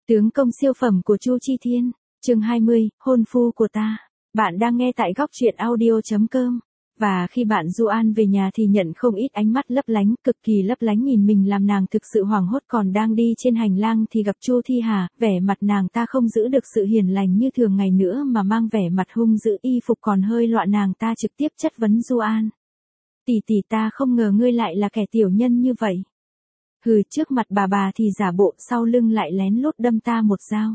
Tướng công siêu phẩm của Chu Chi Thiên, chương 20, hôn phu của ta. Bạn đang nghe tại góc truyện audio.com. Và khi bạn Du An về nhà thì nhận không ít ánh mắt lấp lánh, cực kỳ lấp lánh nhìn mình làm nàng thực sự hoảng hốt. Còn đang đi trên hành lang thì gặp Chu Thi Hà, vẻ mặt nàng ta không giữ được sự hiền lành như thường ngày nữa mà mang vẻ mặt hung dữ, y phục còn hơi loạn. Nàng ta trực tiếp chất vấn Du An. Tỷ tỷ, ta không ngờ ngươi lại là kẻ tiểu nhân như vậy. Hừ, trước mặt bà thì giả bộ, sau lưng lại lén lút đâm ta một dao.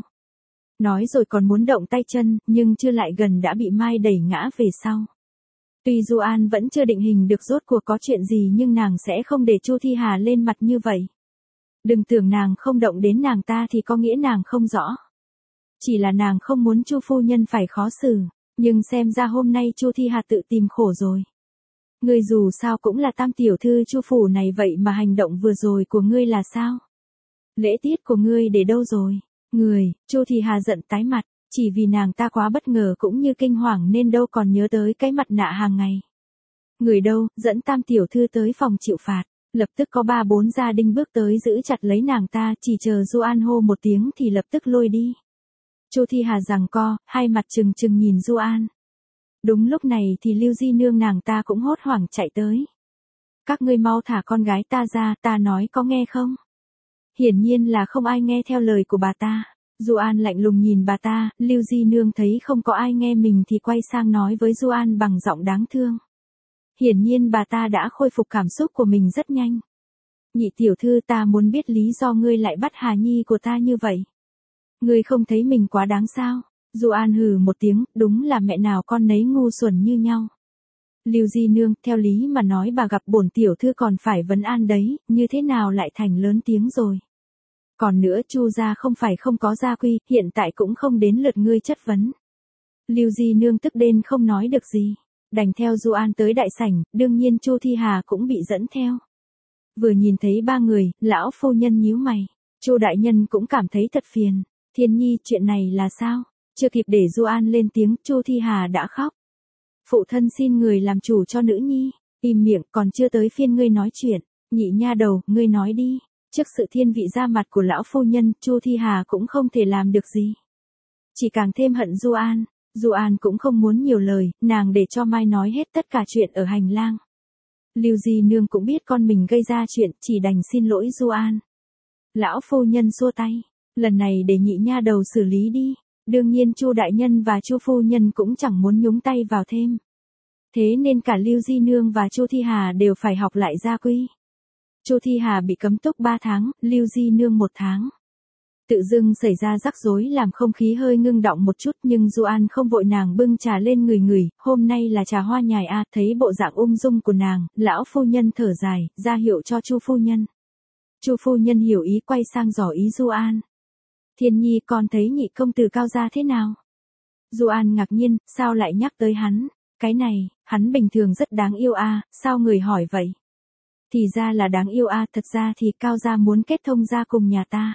Nói rồi còn muốn động tay chân, nhưng chưa lại gần đã bị Mai đẩy ngã về sau. Tuy Du An vẫn chưa định hình được rốt cuộc có chuyện gì nhưng nàng sẽ không để Chu Thi Hà lên mặt như vậy. Đừng tưởng nàng không động đến nàng ta thì có nghĩa nàng không rõ. Chỉ là nàng không muốn Chu phu nhân phải khó xử, nhưng xem ra hôm nay Chu Thi Hà tự tìm khổ rồi. Ngươi dù sao cũng là tam tiểu thư Chu phủ này, vậy mà hành động vừa rồi của ngươi là sao? Lễ tiết của ngươi để đâu rồi? Chu Thi Hà giận tái mặt, chỉ vì nàng ta quá bất ngờ cũng như kinh hoàng nên đâu còn nhớ tới cái mặt nạ hàng ngày. Người đâu, dẫn tam tiểu thư tới phòng chịu phạt. Lập tức có 3-4 gia đình bước tới giữ chặt lấy nàng ta, chỉ chờ Du An hô một tiếng thì lập tức lôi đi. Chu Thi Hà giằng co, hai mặt trừng trừng nhìn Du An. Đúng lúc này thì Lưu Di Nương nàng ta cũng hốt hoảng chạy tới. Các ngươi mau thả con gái ta ra, ta nói có nghe không? Hiển nhiên là không ai nghe theo lời của bà ta. Du An lạnh lùng nhìn bà ta, Lưu Di Nương thấy không có ai nghe mình thì quay sang nói với Du An bằng giọng đáng thương. Hiển nhiên bà ta đã khôi phục cảm xúc của mình rất nhanh. Nhị tiểu thư, ta muốn biết lý do ngươi lại bắt Hà Nhi của ta như vậy. Ngươi không thấy mình quá đáng sao? Du An hừ một tiếng, đúng là mẹ nào con nấy ngu xuẩn như nhau. Lưu Di Nương, theo lý mà nói bà gặp bổn tiểu thư còn phải vấn an đấy, như thế nào lại thành lớn tiếng rồi. Còn nữa, Chu gia không phải không có gia quy, hiện tại cũng không đến lượt ngươi chất vấn. Lưu Di Nương tức đến không nói được gì, đành theo Du An tới đại sảnh, đương nhiên Chu Thi Hà cũng bị dẫn theo. Vừa nhìn thấy ba người, lão phu nhân nhíu mày, Chu đại nhân cũng cảm thấy thật phiền. Thiên Nhi, chuyện này là sao? Chưa kịp để Du An lên tiếng, Chu Thi Hà đã khóc. Phụ thân xin người làm chủ cho nữ nhi. Im miệng, còn chưa tới phiên ngươi nói chuyện. Nhị nha đầu, ngươi nói đi. Trước sự thiên vị ra mặt của lão phu nhân, Chu Thi Hà cũng không thể làm được gì. Chỉ càng thêm hận Du An. Du An cũng không muốn nhiều lời, nàng để cho Mai nói hết tất cả chuyện ở hành lang. Lưu Di Nương cũng biết con mình gây ra chuyện, chỉ đành xin lỗi Du An. Lão phu nhân xua tay. Lần này để nhị nha đầu xử lý đi. Đương nhiên Chu đại nhân và Chu phu nhân cũng chẳng muốn nhúng tay vào thêm. Thế nên cả Lưu Di Nương và Chu Thi Hà đều phải học lại gia quy. Chu Thi Hà bị cấm túc 3 tháng, Lưu Di Nương 1 tháng. Tự dưng xảy ra rắc rối làm không khí hơi ngưng động một chút, nhưng Du An không vội, nàng bưng trà lên người, hôm nay là trà hoa nhài a. Thấy bộ dạng ung dung của nàng, lão phu nhân thở dài, ra hiệu cho Chu phu nhân. Chu phu nhân hiểu ý, quay sang dò ý Du An. Thiên Nhi, con thấy nhị công tử Cao gia thế nào? Du An ngạc nhiên, sao lại nhắc tới hắn? Cái này, hắn bình thường rất đáng yêu a, sao người hỏi vậy? Thì ra là đáng yêu a, thật ra thì Cao gia muốn kết thông gia cùng nhà ta.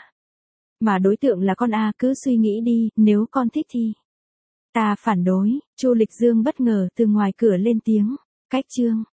Mà đối tượng là con a, cứ suy nghĩ đi, nếu con thích thì. Ta phản đối. Chu Lịch Dương bất ngờ từ ngoài cửa lên tiếng. Cách chương.